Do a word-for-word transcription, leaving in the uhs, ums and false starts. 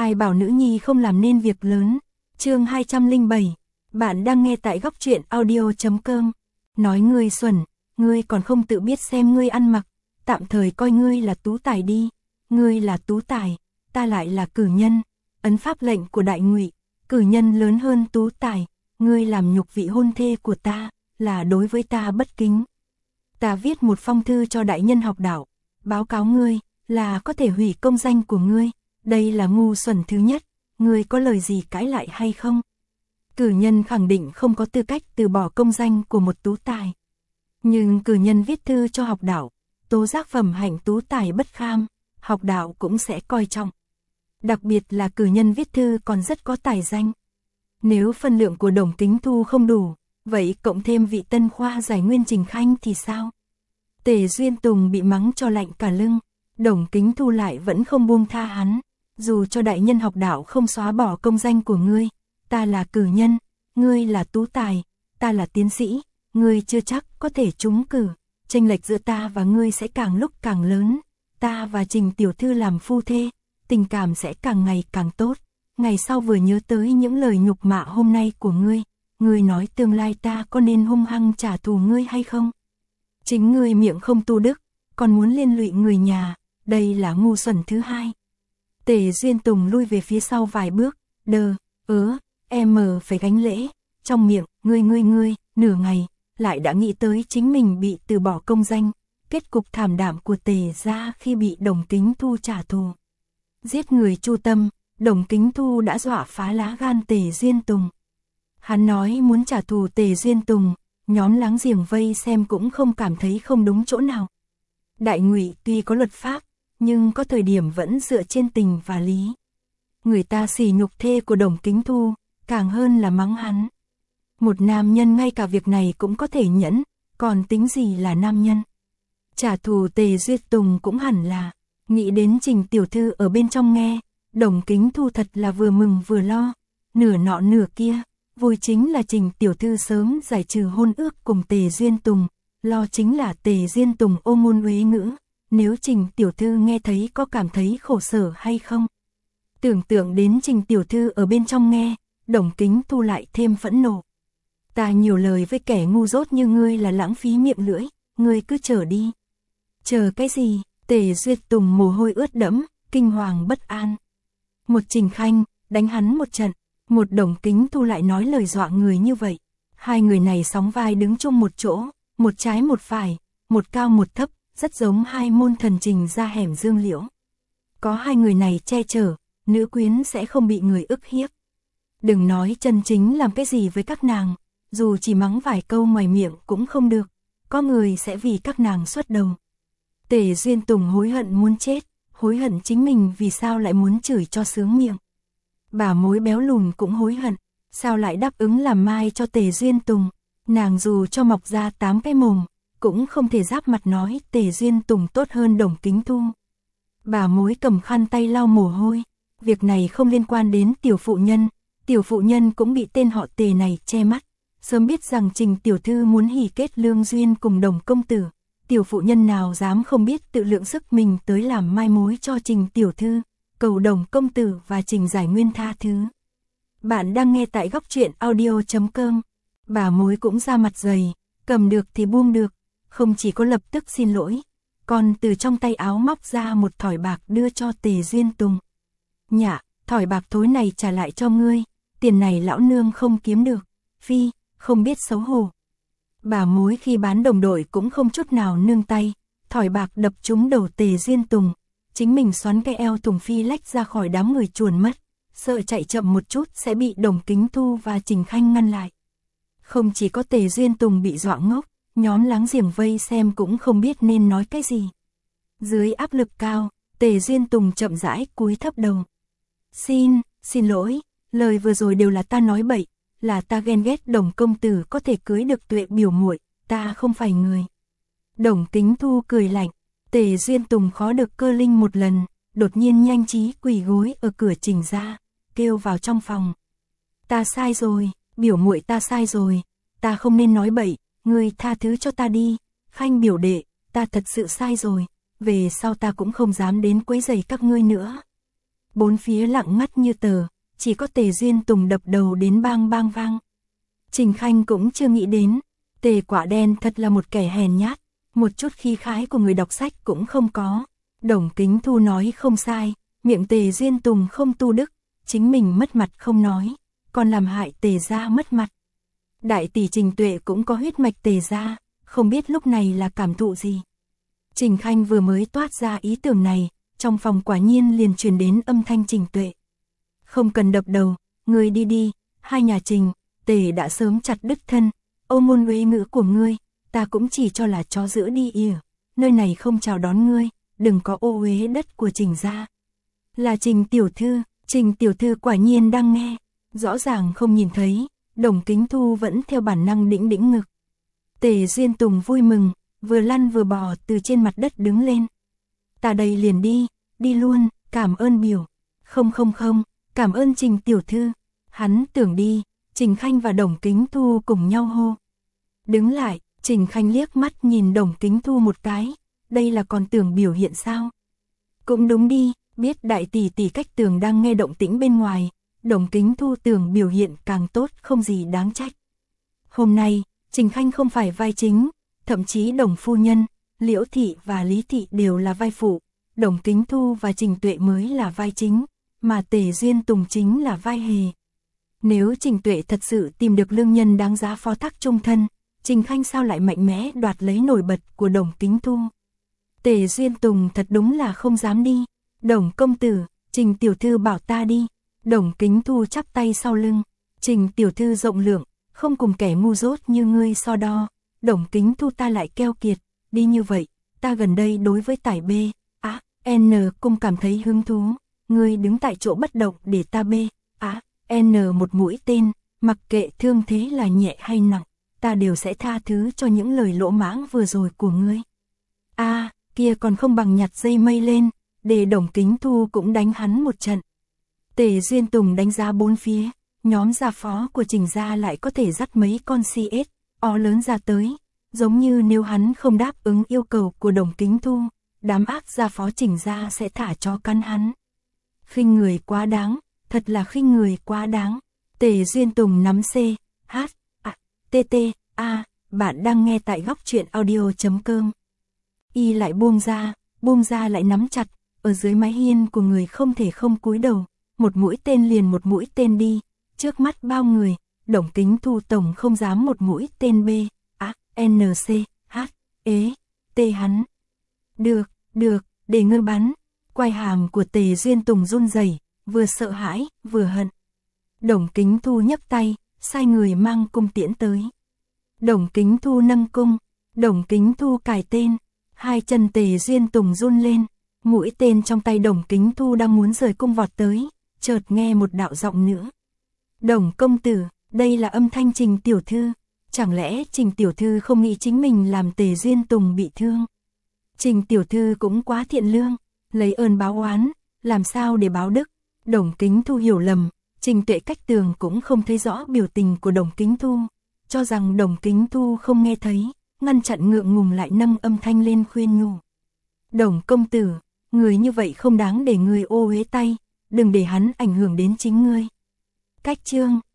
Ai bảo nữ nhi không làm nên việc lớn. Chương hai trăm lẻ bảy. Bạn đang nghe tại góc truyện audio chấm com. Nói ngươi xuẩn, ngươi còn không tự biết xem ngươi ăn mặc, tạm thời coi ngươi là tú tài đi. Ngươi là tú tài, ta lại là cử nhân. Ấn pháp lệnh của đại ngụy, cử nhân lớn hơn tú tài, ngươi làm nhục vị hôn thê của ta, là đối với ta bất kính. Ta viết một phong thư cho đại nhân học đạo, báo cáo ngươi, là có thể hủy công danh của ngươi. Đây là ngu xuẩn thứ nhất, ngươi có lời gì cãi lại hay không? Cử nhân khẳng định không có tư cách từ bỏ công danh của một tú tài. Nhưng cử nhân viết thư cho học đạo, tố giác phẩm hạnh tú tài bất kham, học đạo cũng sẽ coi trọng. Đặc biệt là cử nhân viết thư còn rất có tài danh. Nếu phân lượng của Đồng Kính Thu không đủ, vậy cộng thêm vị tân khoa giải nguyên Trình Khanh thì sao? Tề Duyên Tùng bị mắng cho lạnh cả lưng, Đồng Kính Thu lại vẫn không buông tha hắn. Dù cho đại nhân học đạo không xóa bỏ công danh của ngươi, ta là cử nhân, ngươi là tú tài, ta là tiến sĩ, ngươi chưa chắc có thể trúng cử, chênh lệch giữa ta và ngươi sẽ càng lúc càng lớn, ta và Trình tiểu thư làm phu thê, tình cảm sẽ càng ngày càng tốt. Ngày sau vừa nhớ tới những lời nhục mạ hôm nay của ngươi, ngươi nói tương lai ta có nên hung hăng trả thù ngươi hay không? Chính ngươi miệng không tu đức, còn muốn liên lụy người nhà, đây là ngu xuẩn thứ hai. Tề Duyên Tùng lui về phía sau vài bước, đờ, ớ, em mờ phải gánh lễ, trong miệng, ngươi ngươi ngươi, nửa ngày, lại đã nghĩ tới chính mình bị từ bỏ công danh, kết cục thảm đạm của Tề gia khi bị Đồng Kính Thu trả thù. Giết người chu tâm, Đồng Kính Thu đã dọa phá lá gan Tề Duyên Tùng. Hắn nói muốn trả thù Tề Duyên Tùng, nhóm láng giềng vây xem cũng không cảm thấy không đúng chỗ nào. Đại ngụy tuy có luật pháp, nhưng có thời điểm vẫn dựa trên tình và lý. Người ta sỉ nhục thê của Đồng Kính Thu, càng hơn là mắng hắn. Một nam nhân ngay cả việc này cũng có thể nhẫn, còn tính gì là nam nhân. Trả thù Tề Duyên Tùng cũng hẳn là, nghĩ đến Trình tiểu thư ở bên trong nghe, Đồng Kính Thu thật là vừa mừng vừa lo, nửa nọ nửa kia, vui chính là Trình tiểu thư sớm giải trừ hôn ước cùng Tề Duyên Tùng, lo chính là Tề Duyên Tùng ôm ngôn uế ngữ. Nếu Trình tiểu thư nghe thấy có cảm thấy khổ sở hay không? Tưởng tượng đến Trình tiểu thư ở bên trong nghe, Đồng Kính Thu lại thêm phẫn nộ. Ta nhiều lời với kẻ ngu dốt như ngươi là lãng phí miệng lưỡi, ngươi cứ chờ đi. Chờ cái gì? Tề Duyên Tùng mồ hôi ướt đẫm, kinh hoàng bất an. Một Trình Khanh, đánh hắn một trận, một Đồng Kính Thu lại nói lời dọa người như vậy. Hai người này sóng vai đứng chung một chỗ, một trái một phải, một cao một thấp, rất giống hai môn thần trình ra hẻm Dương Liễu. Có hai người này che chở, nữ quyến sẽ không bị người ức hiếp. Đừng nói chân chính làm cái gì với các nàng, dù chỉ mắng vài câu ngoài miệng cũng không được, có người sẽ vì các nàng xuất đầu. Tề Duyên Tùng hối hận muốn chết, hối hận chính mình vì sao lại muốn chửi cho sướng miệng. Bà mối béo lùn cũng hối hận, sao lại đáp ứng làm mai cho Tề Duyên Tùng, nàng dù cho mọc ra tám cái mồm, cũng không thể giáp mặt nói Tề Duyên Tùng tốt hơn Đồng Kính Thu. Bà mối cầm khăn tay lau mồ hôi, việc này không liên quan đến tiểu phụ nhân, tiểu phụ nhân cũng bị tên họ Tề này che mắt, sớm biết rằng Trình tiểu thư muốn hỉ kết lương duyên cùng Đồng công tử, tiểu phụ nhân nào dám không biết tự lượng sức mình tới làm mai mối cho Trình tiểu thư, cầu Đồng công tử và Trình giải nguyên tha thứ. Bạn đang nghe tại góc truyện audio chấm com. Bà mối cũng ra mặt dày, cầm được thì buông được. Không chỉ có lập tức xin lỗi, còn từ trong tay áo móc ra một thỏi bạc đưa cho Tề Duyên Tùng. Nhạ, thỏi bạc thối này trả lại cho ngươi, tiền này lão nương không kiếm được, phi, không biết xấu hổ. Bà mối khi bán đồng đội cũng không chút nào nương tay, thỏi bạc đập trúng đầu Tề Duyên Tùng, chính mình xoắn cái eo Tùng phi lách ra khỏi đám người chuồn mất, sợ chạy chậm một chút sẽ bị Đồng Kính Thu và Trình Khanh ngăn lại. Không chỉ có Tề Duyên Tùng bị dọa ngốc, nhóm láng giềng vây xem cũng không biết nên nói cái gì. Dưới áp lực cao, Tề Duyên Tùng chậm rãi cúi thấp đầu. Xin, xin lỗi, lời vừa rồi đều là ta nói bậy, là ta ghen ghét Đồng công tử có thể cưới được Tuệ biểu muội, ta không phải người. Đồng Kính Thu cười lạnh, Tề Duyên Tùng khó được cơ linh một lần, đột nhiên nhanh trí quỳ gối ở cửa Trình ra, kêu vào trong phòng. Ta sai rồi, biểu muội ta sai rồi, ta không nên nói bậy. Ngươi tha thứ cho ta đi, Khanh biểu đệ, ta thật sự sai rồi, về sau ta cũng không dám đến quấy rầy các ngươi nữa. bốn phía lặng ngắt như tờ, chỉ có Tề Duyên Tùng đập đầu đến bang bang vang. Trình Khanh cũng chưa nghĩ đến, Tề Quả Đen thật là một kẻ hèn nhát, một chút khí khái của người đọc sách cũng không có. Đồng Kính Thu nói không sai, miệng Tề Duyên Tùng không tu đức, chính mình mất mặt không nói, còn làm hại Tề gia mất mặt. Đại tỷ Trình Tuệ cũng có huyết mạch Tề gia, không biết lúc này là cảm thụ gì. Trình Khanh vừa mới toát ra ý tưởng này, trong phòng quả nhiên liền truyền đến âm thanh Trình Tuệ. Không cần đập đầu, ngươi đi đi, hai nhà Trình, Tề đã sớm chặt đứt thân, ô ngôn uế ngữ của ngươi, ta cũng chỉ cho là chó giữ đi ỉa, nơi này không chào đón ngươi, đừng có ô uế đất của Trình gia. Là Trình tiểu thư, Trình tiểu thư quả nhiên đang nghe, rõ ràng không nhìn thấy, Đồng Kính Thu vẫn theo bản năng đĩnh đĩnh ngực. Tề Duyên Tùng vui mừng, vừa lăn vừa bò từ trên mặt đất đứng lên. Ta đây liền đi, đi luôn, cảm ơn biểu. Không không không, cảm ơn Trình tiểu thư. Hắn tưởng đi, Trình Khanh và Đồng Kính Thu cùng nhau hô. Đứng lại, Trình Khanh liếc mắt nhìn Đồng Kính Thu một cái, đây là còn tưởng biểu hiện sao? Cũng đúng đi, biết đại tỷ tỷ cách tường đang nghe động tĩnh bên ngoài, Đồng Kính Thu tưởng biểu hiện càng tốt không gì đáng trách. Hôm nay, Trình Khanh không phải vai chính, thậm chí Đồng phu nhân, Liễu thị và Lý thị đều là vai phụ, Đồng Kính Thu và Trình Tuệ mới là vai chính, mà Tề Duyên Tùng chính là vai hề. Nếu Trình Tuệ thật sự tìm được lương nhân đáng giá phó thác chung thân, Trình Khanh sao lại mạnh mẽ đoạt lấy nổi bật của Đồng Kính Thu? Tề Duyên Tùng thật đúng là không dám đi. Đồng công tử, Trình tiểu thư bảo ta đi. Đồng Kính Thu chắp tay sau lưng. Trình tiểu thư rộng lượng, không cùng kẻ ngu dốt như ngươi so đo. Đồng Kính Thu ta lại keo kiệt, đi như vậy, ta gần đây đối với tải B, á, N cung cảm thấy hứng thú. Ngươi đứng tại chỗ bất động để ta B, á, N một mũi tên, mặc kệ thương thế là nhẹ hay nặng, ta đều sẽ tha thứ cho những lời lỗ mãng vừa rồi của ngươi. A, à, kia còn không bằng nhặt dây mây lên, để Đồng Kính Thu cũng đánh hắn một trận. Tề Duyên Tùng đánh giá bốn phía, nhóm gia phó của Trình gia lại có thể dắt mấy con xê ét o lớn ra tới, giống như nếu hắn không đáp ứng yêu cầu của Đồng Kính Thu, đám ác gia phó Trình gia sẽ thả cho cắn hắn. Khinh người quá đáng, thật là khinh người quá đáng. Tề Duyên Tùng nắm C, H, A, T T, A, bạn đang nghe tại góc truyện audio.com. Y lại buông ra, buông ra lại nắm chặt, ở dưới mái hiên của người không thể không cúi đầu, một mũi tên liền một mũi tên đi, trước mắt bao người, Đồng Kính Thu tổng không dám một mũi tên B, A, N, C, H, ế, T hắn. Được, được, để ngươi bắn. Quai hàm của Tề Duyên Tùng run rẩy, vừa sợ hãi, vừa hận. Đồng Kính Thu nhấc tay, sai người mang cung tiễn tới. Đồng Kính Thu nâng cung, Đồng Kính Thu cài tên, hai chân Tề Duyên Tùng run lên, mũi tên trong tay Đồng Kính Thu đang muốn rời cung vọt tới, chợt nghe một đạo giọng nữa. Đồng công tử, đây là âm thanh Trình tiểu thư, chẳng lẽ Trình tiểu thư không nghĩ chính mình làm Tề Duyên Tùng bị thương? Trình tiểu thư cũng quá thiện lương, lấy ơn báo oán, làm sao để báo đức? Đồng Kính Thu hiểu lầm, Trình Tuệ cách tường cũng không thấy rõ biểu tình của Đồng Kính Thu, cho rằng Đồng Kính Thu không nghe thấy, ngăn chặn ngượng ngùng lại nâng âm thanh lên khuyên nhủ. Đồng công tử, người như vậy không đáng để người ô uế tay, đừng để hắn ảnh hưởng đến chính ngươi. Cách chương